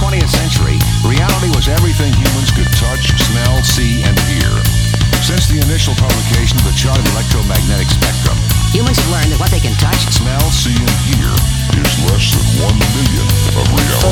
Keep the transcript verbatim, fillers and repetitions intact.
twentieth century, reality was everything humans could touch, smell, see, and hear. Since the initial publication of the chart of the electromagnetic spectrum, humans have learned that what they can touch, smell, see, and hear is less than one millionth of reality.